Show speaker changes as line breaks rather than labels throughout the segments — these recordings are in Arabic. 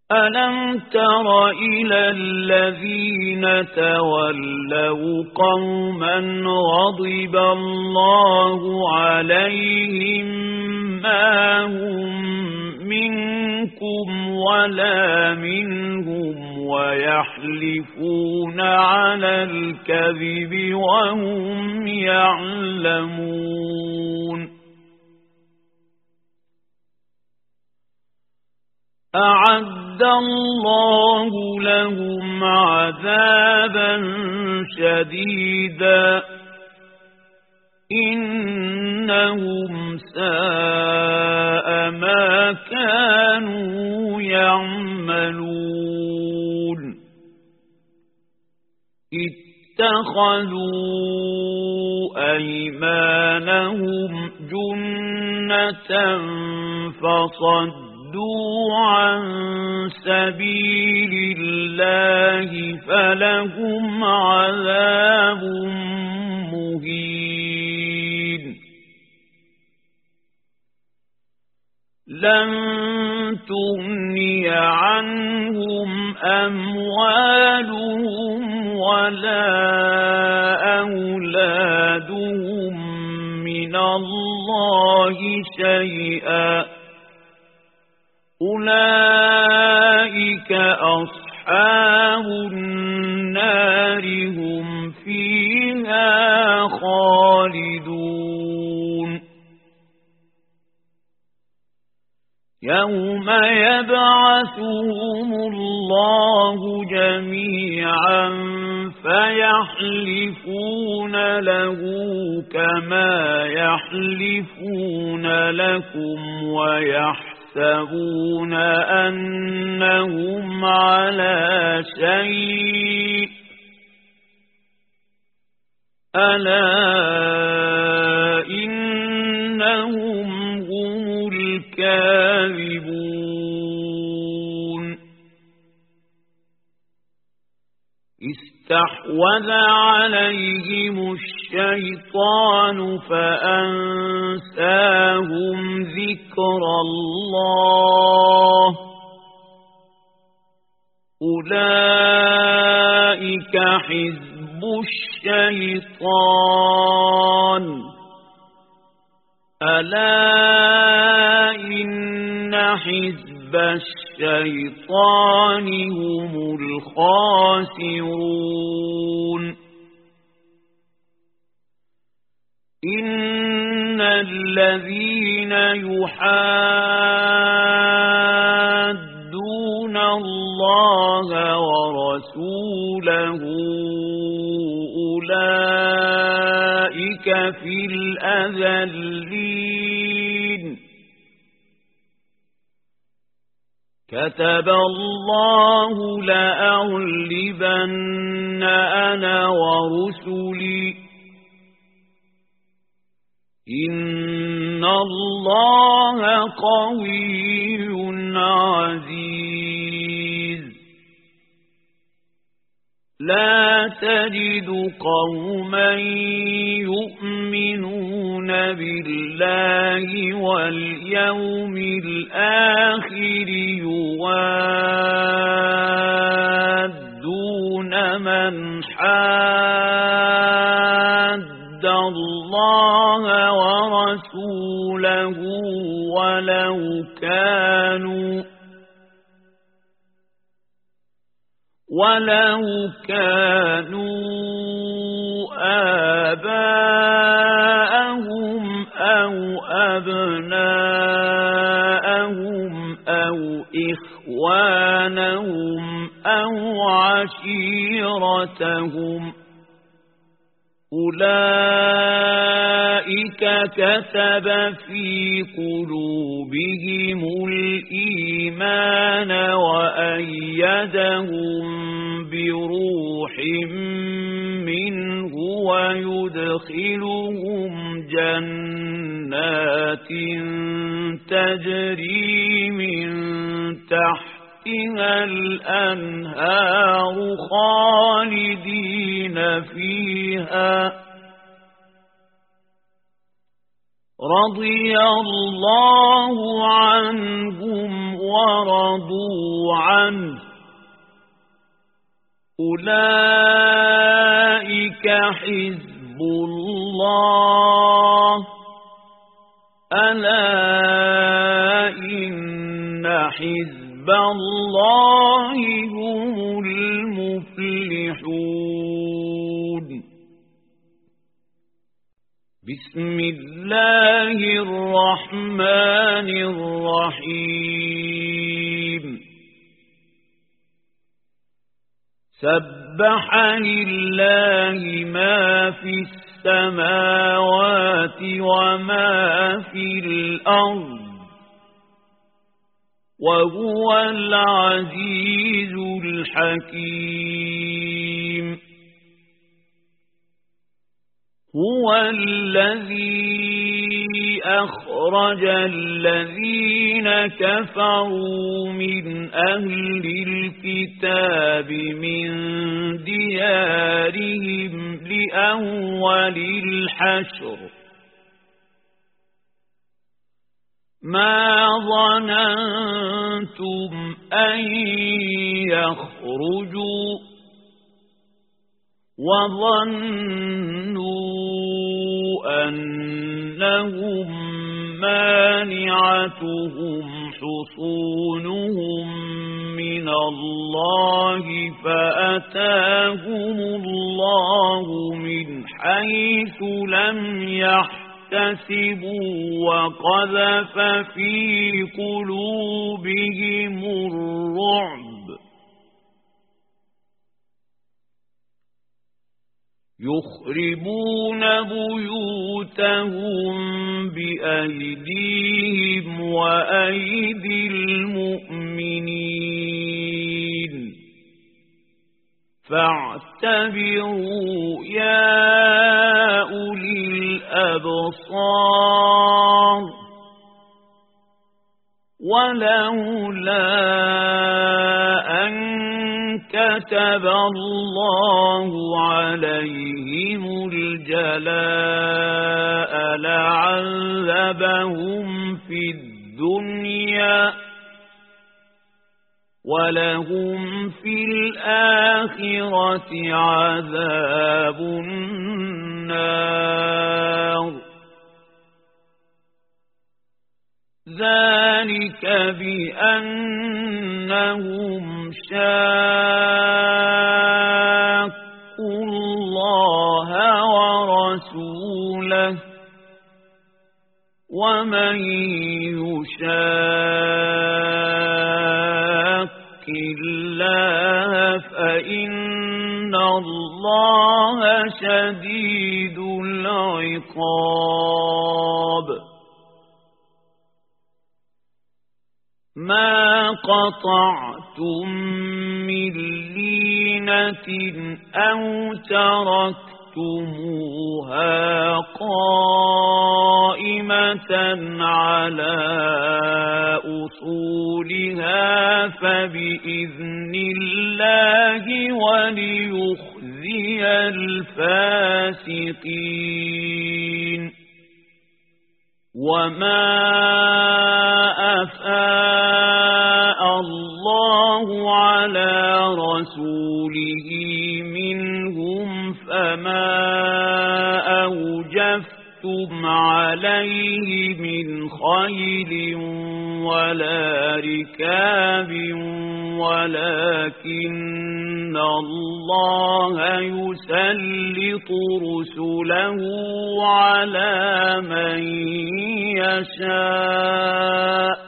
ألم تر إلى الذين تولوا قوما غضب الله عليهم ما هم منكم ولا منهم ويحلفون على الكذب وهم يعلمون أعد الله لهم عذابا شديدا إنهم ساء ما كانوا يعملون اتخذوا أيمانهم جنة فصدوا عن سبيل الله فلهم عذاب مهين لن تغني عنهم أموالهم ولا أولادهم من الله شيئا أولئك أصحاب النار هم فيها خالدون يوم يبعثهم الله جميعا فيحلفون له كما يحلفون لكم ويحسبون أنهم على شيء ألا إنهم هم الكاذبون استحوذ عليهم الشيطان فأنساهم ذكر الله أولئك حزب الشيطان ألا إن حزب الشيطان هم الخاسرون إن الذين يحادون الله ورسوله أولئك في الأذلين كتب الله لأغلبن أنا ورسلي إن الله قوي عزيز لا تجد قوما يؤمنون بالله واليوم الآخر يوادون من حاد الله ورسوله ولو كانوا آباءهم أو أبناءهم أو إخوانهم أو عشيرتهم أولئك كتب في قلوبهم الإيمان وأيدهم بروح منه ويدخلهم جنات تجري من تحتها الأنهار خالدين فيها رضي الله عنهم ورضوا عنه أولئك حزب الله ألا إن حزب الله هم المفلحون بسم الله الرحمن الرحيم سبح لله ما في السماوات وما في الأرض وهو العزيز الحكيم هو الذي أخرج الذين كفروا من أهل الكتاب من ديارهم لأول الحشر ما ظننتم أن يخرجوا وظنوا أنهم مانعتهم حصونهم من الله فأتاهم الله من حيث لم يحتسبوا وقذف في قلوبهم الرعب يخربون بيوتهم بأيديهم وأيدي المؤمنين فاعتبروا يا أولي الأبصار ولولا أن كتب الله عليهم الجلاء لعذبهم في الدنيا ولهم في الآخرة عذاب النار ذلك بأنهم شاقوا الله ورسوله ومن يشاق الله فإن الله شديد العقاب ما قطعتم من لينة أو تركتموها قائمة على أصولها فبإذن الله وليخزي الفاسقين وما أفاء الله على رسوله منهم فما أوجفتم عليه من خيل ولا ركاب ولكن الله يسلط رسله على من يشاء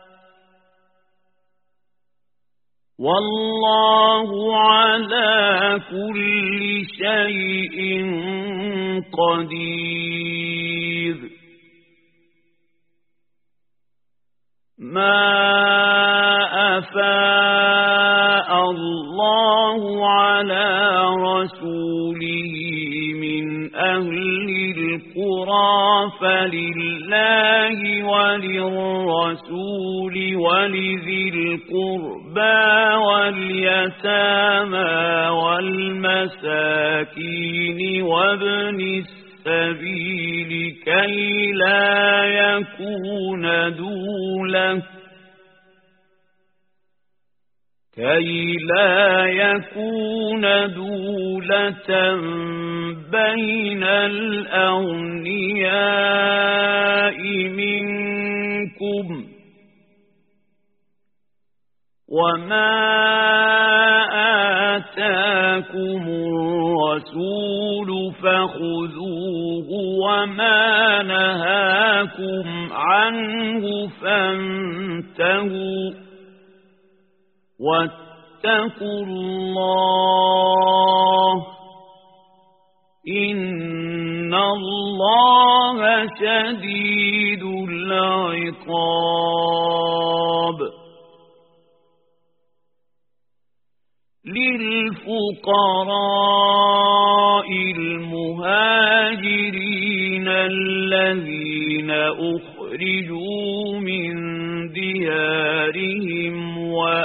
والله على كل شيء قدير ما أفاء الله على رسوله من أهل القرى فلله وللرسول ولذي القربى واليتامى والمساكين وابن السبيل كي لا يكون دولة كي لا يكون دولة بين الأغنياء منكم وما آتاكم الرسول فخذوه وما نهاكم عنه فانتهوا واتقوا الله إن الله شديد العقاب للفقراء المهاجرين الذين أخرجوا من ديارهم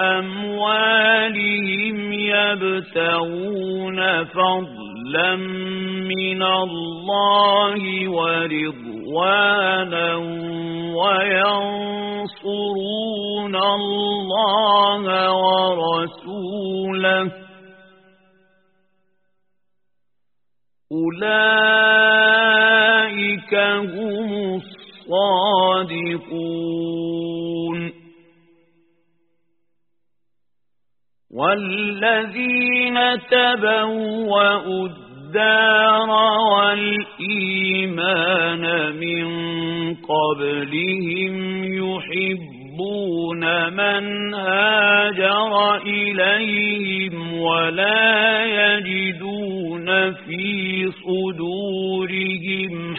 وأموالهم يبتغون فضلا من الله ورضوانا وينصرون الله ورسوله أولئك هم الصادقون والذين تبوأوا الدار والإيمان من قبلهم يحبون من هاجر إليهم ولا يجدون في صدورهم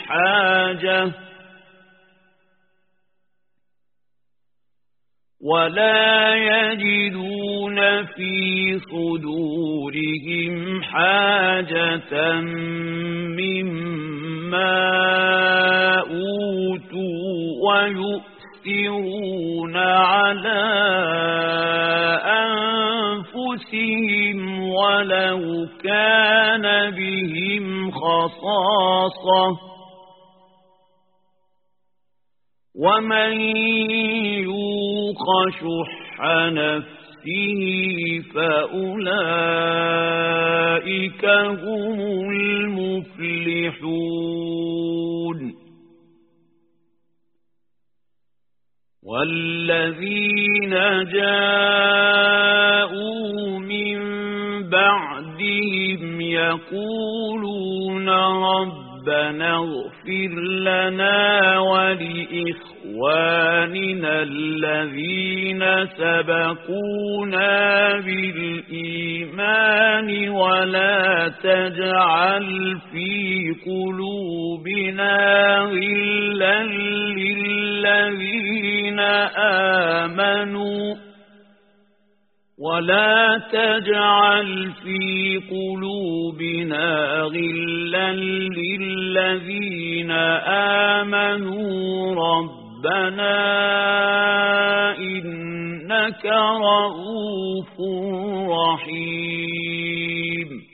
حاجة مما أوتوا ويؤثرون على أنفسهم ولو كان بهم خصاصة ومن يوق شح نفسه فأولئك هم المفلحون والذين جاءوا من بعدهم يقولون ربنا اغفر لنا ولإخواننا الذين سبقونا بالإيمان ولا تجعل في قلوبنا غلا للذين آمنوا ربنا إنك رؤوف رحيم